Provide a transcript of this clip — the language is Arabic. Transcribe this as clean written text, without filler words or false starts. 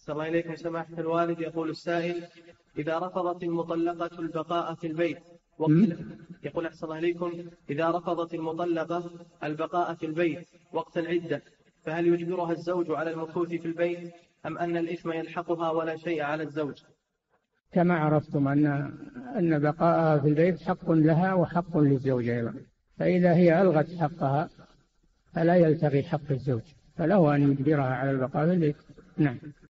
أحسن الله إليكم سماحة الوالد. يقول السائل: إذا رفضت المطلقة البقاء في البيت يقول أحسن الله إليكم: إذا رفضت المطلقة البقاء في البيت وقت العدة، فهل يجبرها الزوج على المكوث في البيت أم أن الإثم يلحقها ولا شيء على الزوج؟ كما عرفتم أن بقاءها في البيت حق لها وحق للزوج أيضا، فإذا هي ألغت حقها فلا يلتغي حق الزوج، فله أن يجبرها على البقاء في البيت. نعم.